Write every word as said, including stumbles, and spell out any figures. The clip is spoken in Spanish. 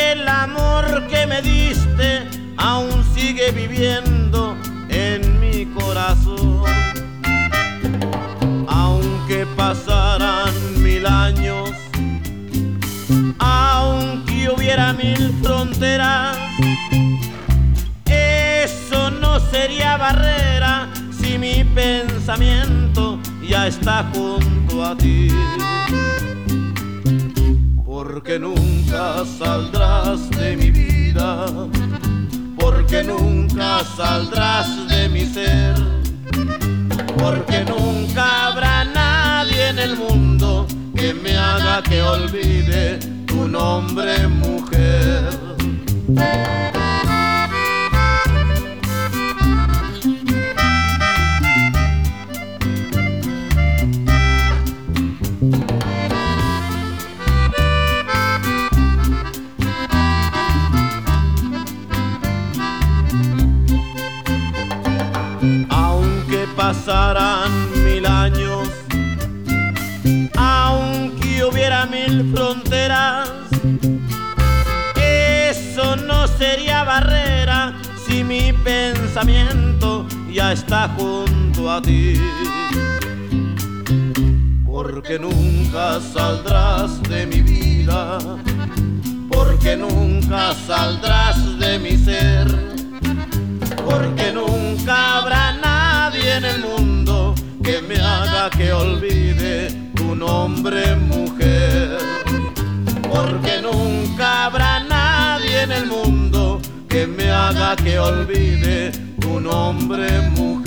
el amor que me diste aún sigue viviendo en mi corazón. Aunque pasaran mil años, aunque hubiera mil fronteras, eso no sería barrera si mi pensamiento ya está junto a ti. Porque nunca saldrás de mi vida, porque nunca saldrás de mi ser, porque nunca habrá nadie en el mundo que me haga que olvide tu nombre, mujer. Aunque pasaran mil años, aunque hubiera mil fronteras, eso no sería barrera si mi pensamiento ya está junto a ti. Porque nunca saldrás de mi vida, porque nunca saldrás de mi ser, porque nunca habrá nadie en el mundo que me haga que olvide tu nombre, mujer. Porque nunca habrá nadie en el mundo que me haga que olvide tu nombre, mujer.